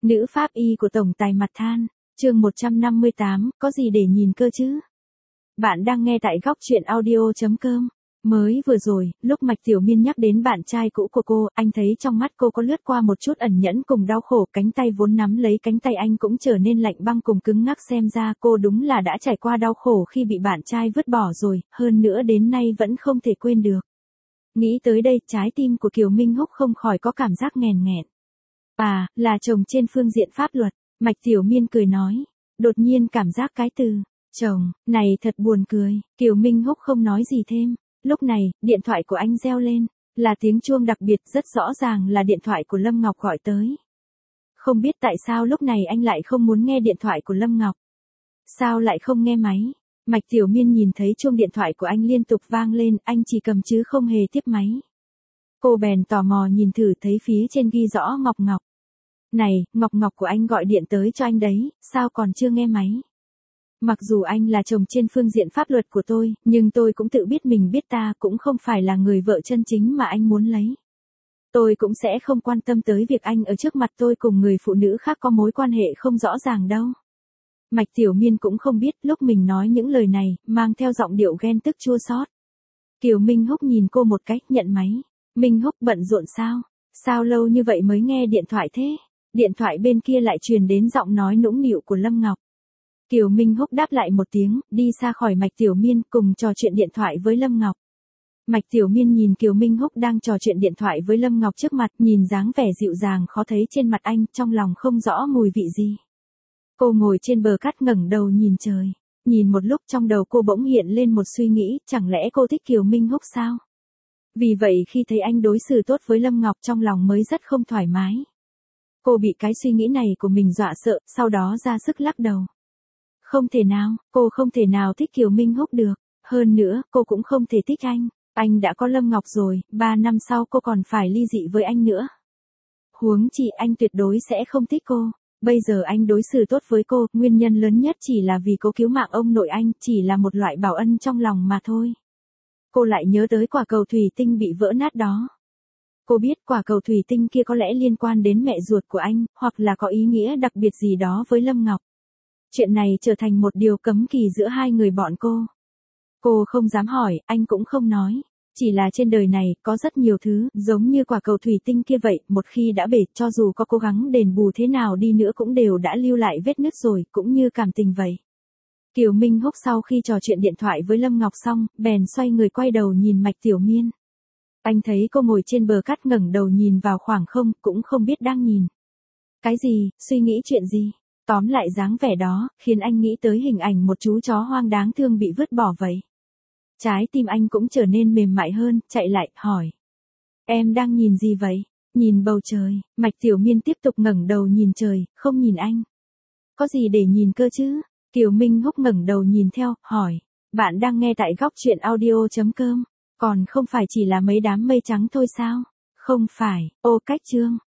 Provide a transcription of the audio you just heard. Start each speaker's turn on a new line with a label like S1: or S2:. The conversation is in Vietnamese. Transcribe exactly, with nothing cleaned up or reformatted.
S1: Nữ pháp y của tổng tài mặt than, chương một trăm năm mươi tám, có gì để nhìn cơ chứ? Bạn đang nghe tại góc truyện audio chấm com. Mới vừa rồi, lúc Mạch Tiểu Miên nhắc đến bạn trai cũ của cô, anh thấy trong mắt cô có lướt qua một chút ẩn nhẫn cùng đau khổ, cánh tay vốn nắm lấy cánh tay anh cũng trở nên lạnh băng cùng cứng ngắc, xem ra cô đúng là đã trải qua đau khổ khi bị bạn trai vứt bỏ rồi, hơn nữa đến nay vẫn không thể quên được. Nghĩ tới đây, trái tim của Kiều Minh Húc không khỏi có cảm giác nghèn nghẹn. À, là chồng trên phương diện pháp luật, Mạch Tiểu Miên cười nói. Đột nhiên cảm giác cái từ, chồng, này thật buồn cười, Kiều Minh Húc không nói gì thêm. Lúc này, điện thoại của anh reo lên, là tiếng chuông đặc biệt, rất rõ ràng là điện thoại của Lâm Ngọc gọi tới. Không biết tại sao lúc này anh lại không muốn nghe điện thoại của Lâm Ngọc. Sao lại không nghe máy? Mạch Tiểu Miên nhìn thấy chuông điện thoại của anh liên tục vang lên, anh chỉ cầm chứ không hề tiếp máy. Cô bèn tò mò nhìn thử, thấy phía trên ghi rõ Ngọc Ngọc. Này, Ngọc Ngọc của anh gọi điện tới cho anh đấy, sao còn chưa nghe máy? Mặc dù anh là chồng trên phương diện pháp luật của tôi, nhưng tôi cũng tự biết mình biết ta cũng không phải là người vợ chân chính mà anh muốn lấy. Tôi cũng sẽ không quan tâm tới việc anh ở trước mặt tôi cùng người phụ nữ khác có mối quan hệ không rõ ràng đâu. Mạch Tiểu Miên cũng không biết lúc mình nói những lời này, mang theo giọng điệu ghen tức chua xót. Kiều Minh Húc nhìn cô một cách, nhận máy. Minh Húc bận rộn sao? Sao lâu như vậy mới nghe điện thoại thế? Điện thoại bên kia lại truyền đến giọng nói nũng nịu của Lâm Ngọc. Kiều Minh Húc đáp lại một tiếng, đi xa khỏi Mạch Tiểu Miên cùng trò chuyện điện thoại với Lâm Ngọc. Mạch Tiểu Miên nhìn Kiều Minh Húc đang trò chuyện điện thoại với Lâm Ngọc trước mặt, nhìn dáng vẻ dịu dàng khó thấy trên mặt anh, trong lòng không rõ mùi vị gì. Cô ngồi trên bờ cát ngẩng đầu nhìn trời. Nhìn một lúc trong đầu cô bỗng hiện lên một suy nghĩ, chẳng lẽ cô thích Kiều Minh Húc sao? Vì vậy khi thấy anh đối xử tốt với Lâm Ngọc trong lòng mới rất không thoải mái. Cô bị cái suy nghĩ này của mình dọa sợ, sau đó ra sức lắc đầu. Không thể nào, cô không thể nào thích Kiều Minh Húc được. Hơn nữa, cô cũng không thể thích anh. Anh đã có Lâm Ngọc rồi, ba năm sau cô còn phải ly dị với anh nữa. Huống chi anh tuyệt đối sẽ không thích cô. Bây giờ anh đối xử tốt với cô, nguyên nhân lớn nhất chỉ là vì cô cứu mạng ông nội anh, chỉ là một loại bảo ân trong lòng mà thôi. Cô lại nhớ tới quả cầu thủy tinh bị vỡ nát đó. Cô biết quả cầu thủy tinh kia có lẽ liên quan đến mẹ ruột của anh, hoặc là có ý nghĩa đặc biệt gì đó với Lâm Ngọc. Chuyện này trở thành một điều cấm kỵ giữa hai người bọn cô. Cô không dám hỏi, anh cũng không nói. Chỉ là trên đời này, có rất nhiều thứ, giống như quả cầu thủy tinh kia vậy, một khi đã bể, cho dù có cố gắng đền bù thế nào đi nữa cũng đều đã lưu lại vết nứt rồi, cũng như cảm tình vậy. Kiều Minh Húc sau khi trò chuyện điện thoại với Lâm Ngọc xong, bèn xoay người quay đầu nhìn Mạch Tiểu Miên. Anh thấy cô ngồi trên bờ cát ngẩng đầu nhìn vào khoảng không, cũng không biết đang nhìn cái gì, suy nghĩ chuyện gì. Tóm lại dáng vẻ đó, khiến anh nghĩ tới hình ảnh một chú chó hoang đáng thương bị vứt bỏ vậy. Trái tim anh cũng trở nên mềm mại hơn, chạy lại, hỏi. Em đang nhìn gì vậy? Nhìn bầu trời. Mạch Tiểu Miên tiếp tục ngẩng đầu nhìn trời, không nhìn anh. Có gì để nhìn cơ chứ? Kiều Minh Húc ngẩng đầu nhìn theo, hỏi. Bạn đang nghe tại góc truyện audio chấm com. Còn không phải chỉ là mấy đám mây trắng thôi sao? Không phải, ô cách chương.